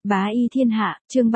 Bá y thiên hạ, chương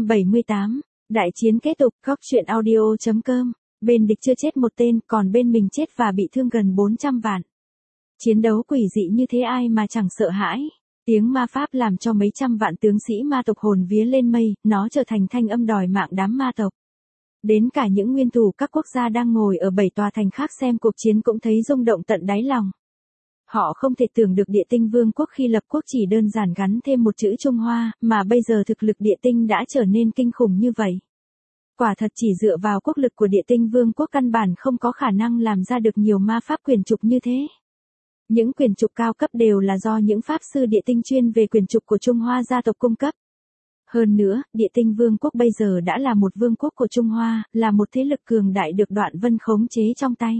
378. Đại chiến kết thúc, góc truyện audio.com. Bên địch chưa chết một tên, còn bên mình chết và bị thương gần 400 vạn. Chiến đấu quỷ dị như thế ai mà chẳng sợ hãi. Tiếng ma pháp làm cho mấy trăm vạn tướng sĩ ma tộc hồn vía lên mây, nó trở thành thanh âm đòi mạng đám ma tộc. Đến cả những nguyên thủ các quốc gia đang ngồi ở 7 tòa thành khác xem cuộc chiến cũng thấy rung động tận đáy lòng. Họ không thể tưởng được Địa Tinh Vương quốc khi lập quốc chỉ đơn giản gắn thêm một chữ Trung Hoa, mà bây giờ thực lực Địa Tinh đã trở nên kinh khủng như vậy. Quả thật chỉ dựa vào quốc lực của Địa Tinh Vương quốc căn bản không có khả năng làm ra được nhiều ma pháp quyền trục như thế. Những quyền trục cao cấp đều là do những pháp sư Địa Tinh chuyên về quyền trục của Trung Hoa gia tộc cung cấp. Hơn nữa, Địa Tinh Vương quốc bây giờ đã là một vương quốc của Trung Hoa, là một thế lực cường đại được Đoạn Vân khống chế trong tay.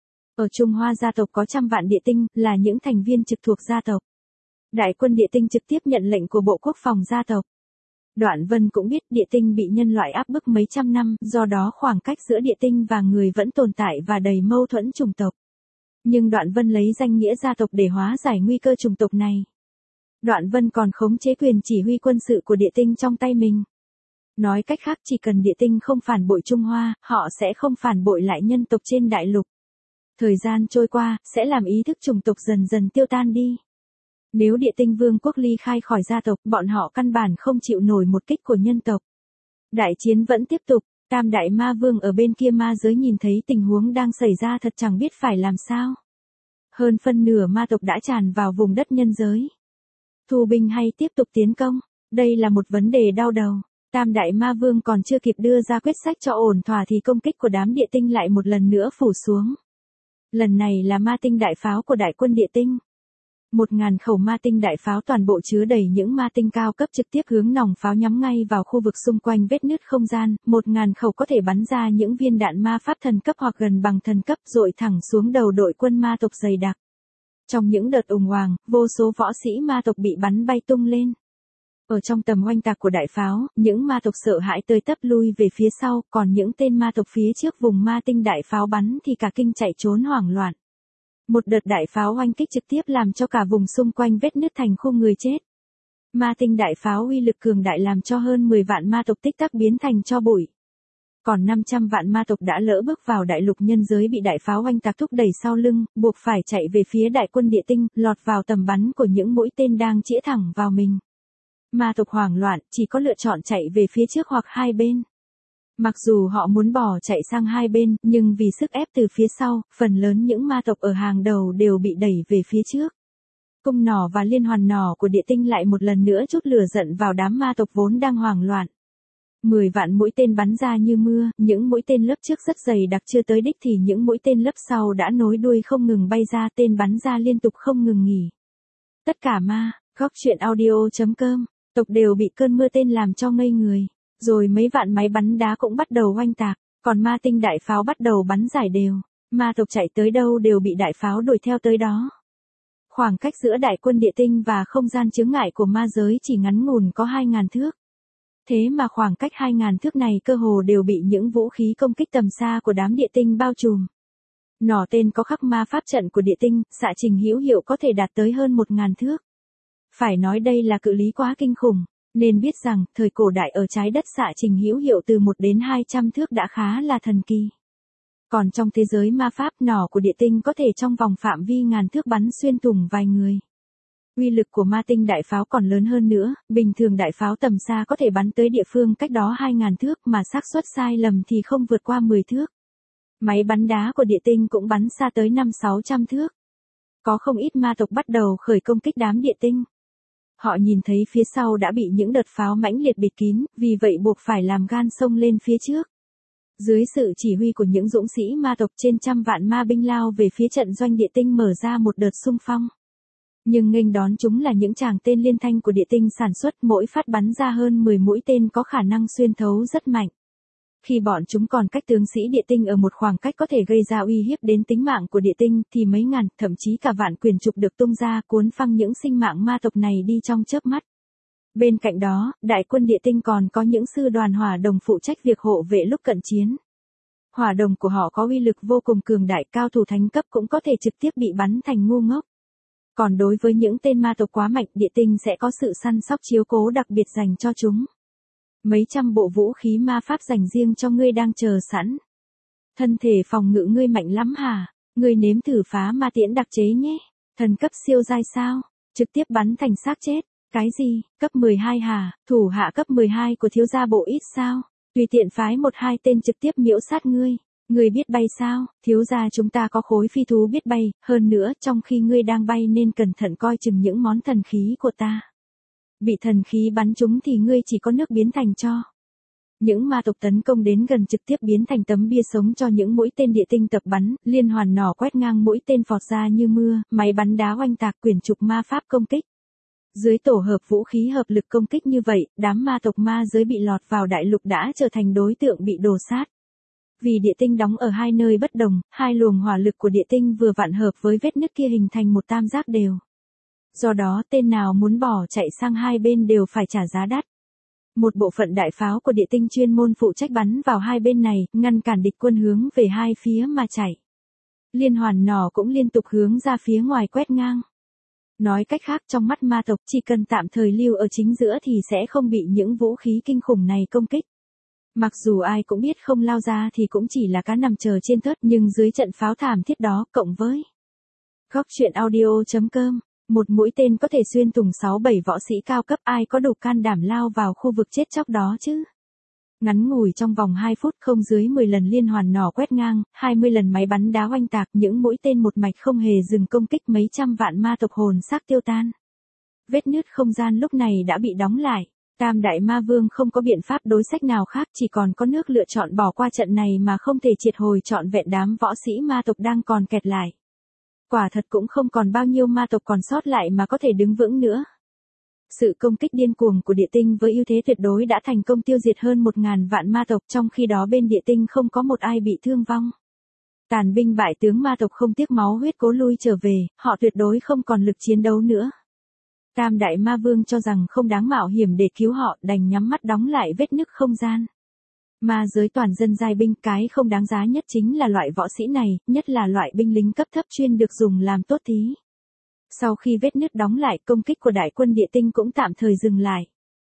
Ở Trung Hoa gia tộc có trăm vạn địa tinh, là những thành viên trực thuộc gia tộc. Đại quân địa tinh trực tiếp nhận lệnh của Bộ Quốc phòng gia tộc. Đoạn Vân cũng biết địa tinh bị nhân loại áp bức mấy trăm năm, do đó khoảng cách giữa địa tinh và người vẫn tồn tại và đầy mâu thuẫn chủng tộc. Nhưng Đoạn Vân lấy danh nghĩa gia tộc để hóa giải nguy cơ chủng tộc này. Đoạn Vân còn khống chế quyền chỉ huy quân sự của địa tinh trong tay mình. Nói cách khác chỉ cần địa tinh không phản bội Trung Hoa, họ sẽ không phản bội lại nhân tộc trên đại lục. Thời gian trôi qua, sẽ làm ý thức chủng tộc dần dần tiêu tan đi. Nếu Địa Tinh Vương quốc ly khai khỏi gia tộc, bọn họ căn bản không chịu nổi một kích của nhân tộc. Đại chiến vẫn tiếp tục, Tam Đại Ma Vương ở bên kia ma giới nhìn thấy tình huống đang xảy ra thật chẳng biết phải làm sao. Hơn phân nửa ma tộc đã tràn vào vùng đất nhân giới. Thu binh hay tiếp tục tiến công, đây là một vấn đề đau đầu. Tam Đại Ma Vương còn chưa kịp đưa ra quyết sách cho ổn thỏa thì công kích của đám địa tinh lại một lần nữa phủ xuống. Lần này là ma tinh đại pháo của đại quân địa tinh. 1000 khẩu ma tinh đại pháo toàn bộ chứa đầy những ma tinh cao cấp trực tiếp hướng nòng pháo nhắm ngay vào khu vực xung quanh vết nứt không gian, 1000 khẩu có thể bắn ra những viên đạn ma pháp thần cấp hoặc gần bằng thần cấp dội thẳng xuống đầu đội quân ma tộc dày đặc. Trong những đợt ùng oàng, vô số võ sĩ ma tộc bị bắn bay tung lên. Ở trong tầm oanh tạc của đại pháo, những ma tộc sợ hãi tơi tấp lui về phía sau, còn những tên ma tộc phía trước vùng ma tinh đại pháo bắn thì cả kinh chạy trốn hoảng loạn. Một đợt đại pháo oanh kích trực tiếp làm cho cả vùng xung quanh vết nứt thành khu người chết. Ma tinh đại pháo uy lực cường đại làm cho hơn 10 vạn ma tộc tích tắc biến thành tro bụi. Còn 500 vạn ma tộc đã lỡ bước vào đại lục nhân giới bị đại pháo oanh tạc thúc đẩy sau lưng, buộc phải chạy về phía đại quân địa tinh, lọt vào tầm bắn của những mũi tên đang chĩa thẳng vào mình. Ma tộc hoảng loạn, chỉ có lựa chọn chạy về phía trước hoặc hai bên. Mặc dù họ muốn bỏ chạy sang hai bên, nhưng vì sức ép từ phía sau, phần lớn những ma tộc ở hàng đầu đều bị đẩy về phía trước. Cung nỏ và liên hoàn nỏ của địa tinh lại một lần nữa chút lửa giận vào đám ma tộc vốn đang hoảng loạn. 10 vạn mũi tên bắn ra như mưa, những mũi tên lớp trước rất dày đặc chưa tới đích thì những mũi tên lớp sau đã nối đuôi không ngừng bay ra, tên bắn ra liên tục không ngừng nghỉ. Tất cả góc truyện audio.com, tộc đều bị cơn mưa tên làm cho ngây người. Rồi mấy vạn máy bắn đá cũng bắt đầu oanh tạc, còn ma tinh đại pháo bắt đầu bắn giải đều. Ma tộc chạy tới đâu đều bị đại pháo đuổi theo tới đó. Khoảng cách giữa đại quân địa tinh và không gian chướng ngại của ma giới chỉ ngắn ngủn có 2000 thước. Thế mà khoảng cách 2000 thước này cơ hồ đều bị những vũ khí công kích tầm xa của đám địa tinh bao trùm. Nỏ tên có khắc ma pháp trận của địa tinh, xạ trình hữu hiệu có thể đạt tới hơn 1000 thước. Phải nói đây là cự lý quá kinh khủng. Nên biết rằng, thời cổ đại ở trái đất xạ trình hữu hiệu từ 1 đến 200 thước đã khá là thần kỳ. Còn trong thế giới ma pháp, nỏ của địa tinh có thể trong vòng phạm vi ngàn thước bắn xuyên thủng vài người. Uy lực của ma tinh đại pháo còn lớn hơn nữa, bình thường đại pháo tầm xa có thể bắn tới địa phương cách đó 2000 thước mà xác suất sai lầm thì không vượt qua 10 thước. Máy bắn đá của địa tinh cũng bắn xa tới 500-600 thước. Có không ít ma tộc bắt đầu khởi công kích đám địa tinh. Họ nhìn thấy phía sau đã bị những đợt pháo mãnh liệt bịt kín, vì vậy buộc phải làm gan xông lên phía trước. Dưới sự chỉ huy của những dũng sĩ ma tộc trên trăm vạn ma binh lao về phía trận doanh địa tinh mở ra một đợt xung phong. Nhưng nghênh đón chúng là những tràng tên liên thanh của địa tinh sản xuất, mỗi phát bắn ra hơn 10 mũi tên có khả năng xuyên thấu rất mạnh. Khi bọn chúng còn cách tướng sĩ địa tinh ở một khoảng cách có thể gây ra uy hiếp đến tính mạng của địa tinh thì mấy ngàn, thậm chí cả vạn quyền trục được tung ra cuốn phăng những sinh mạng ma tộc này đi trong chớp mắt. Bên cạnh đó, đại quân địa tinh còn có những sư đoàn hỏa đồng phụ trách việc hộ vệ lúc cận chiến. Hỏa đồng của họ có uy lực vô cùng cường đại, cao thủ thánh cấp cũng có thể trực tiếp bị bắn thành ngu ngốc. Còn đối với những tên ma tộc quá mạnh, địa tinh sẽ có sự săn sóc chiếu cố đặc biệt dành cho chúng. Mấy trăm bộ vũ khí ma pháp dành riêng cho ngươi đang chờ sẵn. Thân thể phòng ngự ngươi mạnh lắm hả? Ngươi nếm thử phá ma tiễn đặc chế nhé. Thần cấp siêu giai sao? Trực tiếp bắn thành xác chết. Cái gì? Cấp 12 hả? Thủ hạ cấp 12 của thiếu gia bộ ít sao? Tùy tiện phái một hai tên trực tiếp miễu sát ngươi. Ngươi biết bay sao? Thiếu gia chúng ta có khối phi thú biết bay, hơn nữa trong khi ngươi đang bay nên cẩn thận coi chừng những món thần khí của ta. Bị thần khí bắn trúng thì ngươi chỉ có nước biến thành tro. Những ma tộc tấn công đến gần trực tiếp biến thành tấm bia sống cho những mũi tên địa tinh tập bắn, liên hoàn nỏ quét ngang mũi tên phọt ra như mưa, máy bắn đá oanh tạc quyển trục ma pháp công kích. Dưới tổ hợp vũ khí hợp lực công kích như vậy, đám ma tộc ma giới bị lọt vào đại lục đã trở thành đối tượng bị đổ sát. Vì địa tinh đóng ở hai nơi bất đồng, hai luồng hỏa lực của địa tinh vừa vặn hợp với vết nứt kia hình thành một tam giác đều. Do đó tên nào muốn bỏ chạy sang hai bên đều phải trả giá đắt. Một bộ phận đại pháo của địa tinh chuyên môn phụ trách bắn vào hai bên này, ngăn cản địch quân hướng về hai phía mà chạy. Liên hoàn nỏ cũng liên tục hướng ra phía ngoài quét ngang. Nói cách khác trong mắt ma tộc chỉ cần tạm thời lưu ở chính giữa thì sẽ không bị những vũ khí kinh khủng này công kích. Mặc dù ai cũng biết không lao ra thì cũng chỉ là cá nằm chờ trên thớt nhưng dưới trận pháo thảm thiết đó cộng với Góc truyện audio.com, một mũi tên có thể xuyên thủng 6-7 võ sĩ cao cấp ai có đủ can đảm lao vào khu vực chết chóc đó chứ. Ngắn ngủi trong vòng 2 phút không dưới 10 lần liên hoàn nỏ quét ngang, 20 lần máy bắn đá oanh tạc những mũi tên một mạch không hề dừng công kích mấy trăm vạn ma tộc hồn xác tiêu tan. Vết nứt không gian lúc này đã bị đóng lại. Tam đại ma vương không có biện pháp đối sách nào khác chỉ còn có nước lựa chọn bỏ qua trận này mà không thể triệt hồi trọn vẹn đám võ sĩ ma tộc đang còn kẹt lại. Quả thật cũng không còn bao nhiêu ma tộc còn sót lại mà có thể đứng vững nữa. Sự công kích điên cuồng của địa tinh với ưu thế tuyệt đối đã thành công tiêu diệt hơn 1.000 vạn ma tộc trong khi đó bên địa tinh không có một ai bị thương vong. Tàn binh bại tướng ma tộc không tiếc máu huyết cố lui trở về, họ tuyệt đối không còn lực chiến đấu nữa. Tam đại ma vương cho rằng không đáng mạo hiểm để cứu họ đành nhắm mắt đóng lại vết nứt không gian. Ma giới toàn dân giai binh cái không đáng giá nhất chính là loại võ sĩ này, nhất là loại binh lính cấp thấp chuyên được dùng làm tốt thí. Sau khi vết nứt đóng lại công kích của đại quân địa tinh cũng tạm thời dừng lại.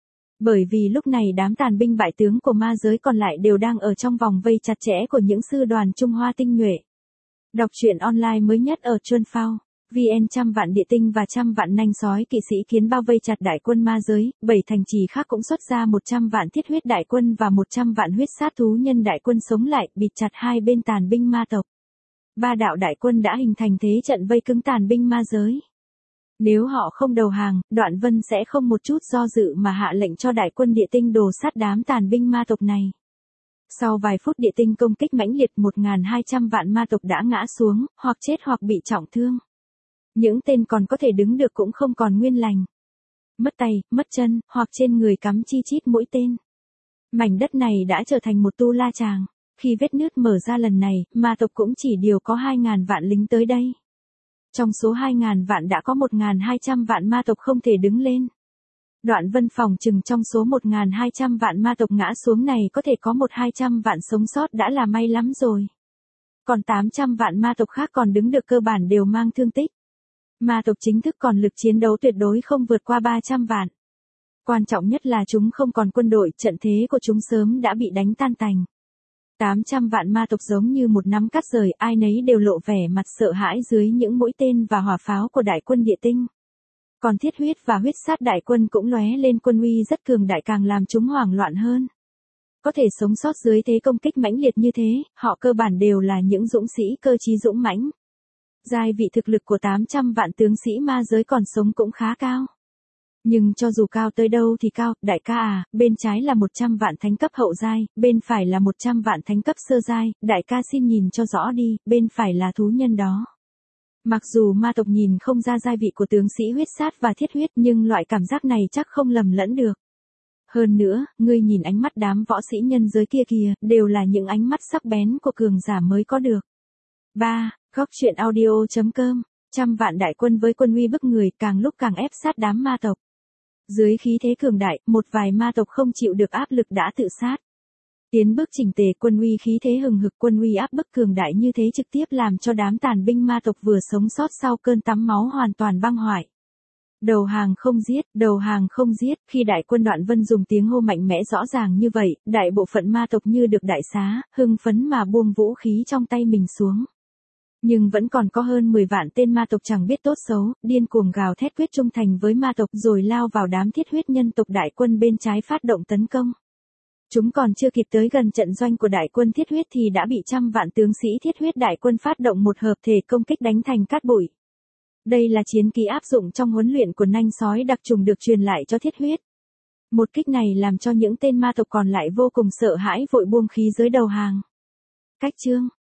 Bởi vì lúc này đám tàn binh bại tướng của ma giới còn lại đều đang ở trong vòng vây chặt chẽ của những sư đoàn Trung Hoa tinh nhuệ. Đọc truyện online mới nhất ở Chuân Phao. VN trăm vạn địa tinh và trăm vạn nanh sói kỵ sĩ kiến bao vây chặt đại quân ma giới, 7 thành trì khác cũng xuất ra 100 vạn thiết huyết đại quân và 100 vạn huyết sát thú nhân đại quân sống lại, bịt chặt hai bên tàn binh ma tộc. Ba đạo đại quân đã hình thành thế trận vây cứng tàn binh ma giới. Nếu họ không đầu hàng, Đoạn Vân sẽ không một chút do dự mà hạ lệnh cho đại quân địa tinh đổ sát đám tàn binh ma tộc này. Sau vài phút địa tinh công kích mãnh liệt 1.200 vạn ma tộc đã ngã xuống, hoặc chết hoặc bị trọng thương. Những tên còn có thể đứng được cũng không còn nguyên lành. Mất tay, mất chân, hoặc trên người cắm chi chít mũi tên. Mảnh đất này đã trở thành một tu la tràng. Khi vết nứt mở ra lần này, ma tộc cũng chỉ điều có 2.000 vạn lính tới đây. Trong số 2.000 vạn đã có 1.200 vạn ma tộc không thể đứng lên. Đoạn Vân phòng chừng trong số 1.200 vạn ma tộc ngã xuống này có thể có 1-200 vạn sống sót đã là may lắm rồi. Còn 800 vạn ma tộc khác còn đứng được cơ bản đều mang thương tích. Ma tộc chính thức còn lực chiến đấu tuyệt đối không vượt qua 300 vạn. Quan trọng nhất là chúng không còn quân đội, trận thế của chúng sớm đã bị đánh tan tành. 800 vạn ma tộc giống như một nắm cát rời, ai nấy đều lộ vẻ mặt sợ hãi dưới những mũi tên và hỏa pháo của đại quân địa tinh. Còn thiết huyết và huyết sát đại quân cũng lóe lên quân uy rất cường đại càng làm chúng hoảng loạn hơn. Có thể sống sót dưới thế công kích mãnh liệt như thế, họ cơ bản đều là những dũng sĩ cơ trí dũng mãnh. Giai vị thực lực của 800 vạn tướng sĩ ma giới còn sống cũng khá cao. Nhưng cho dù cao tới đâu thì cao, đại ca à, bên trái là 100 vạn thánh cấp hậu giai, bên phải là 100 vạn thánh cấp sơ giai, đại ca xin nhìn cho rõ đi, bên phải là thú nhân đó. Mặc dù ma tộc nhìn không ra giai vị của tướng sĩ huyết sát và thiết huyết nhưng loại cảm giác này chắc không lầm lẫn được. Hơn nữa, ngươi nhìn ánh mắt đám võ sĩ nhân giới kia kìa, đều là những ánh mắt sắc bén của cường giả mới có được. 3. Góc truyện audio.com, trăm vạn đại quân với quân uy bức người càng lúc càng ép sát đám ma tộc. Dưới khí thế cường đại, một vài ma tộc không chịu được áp lực đã tự sát. Tiến bước chỉnh tề, quân uy khí thế hừng hực, quân uy áp bức cường đại như thế trực tiếp làm cho đám tàn binh ma tộc vừa sống sót sau cơn tắm máu hoàn toàn băng hoại. Đầu hàng không giết, đầu hàng không giết, khi đại quân Đoạn Vân dùng tiếng hô mạnh mẽ rõ ràng như vậy, đại bộ phận ma tộc như được đại xá, hưng phấn mà buông vũ khí trong tay mình xuống. Nhưng vẫn còn có hơn 10 vạn tên ma tộc chẳng biết tốt xấu, điên cuồng gào thét quyết trung thành với ma tộc rồi lao vào đám thiết huyết nhân tộc đại quân bên trái phát động tấn công. Chúng còn chưa kịp tới gần trận doanh của đại quân thiết huyết thì đã bị trăm vạn tướng sĩ thiết huyết đại quân phát động một hợp thể công kích đánh thành cát bụi. Đây là chiến kỹ áp dụng trong huấn luyện của nanh sói đặc trùng được truyền lại cho thiết huyết. Một kích này làm cho những tên ma tộc còn lại vô cùng sợ hãi vội buông khí giới đầu hàng. Cách chương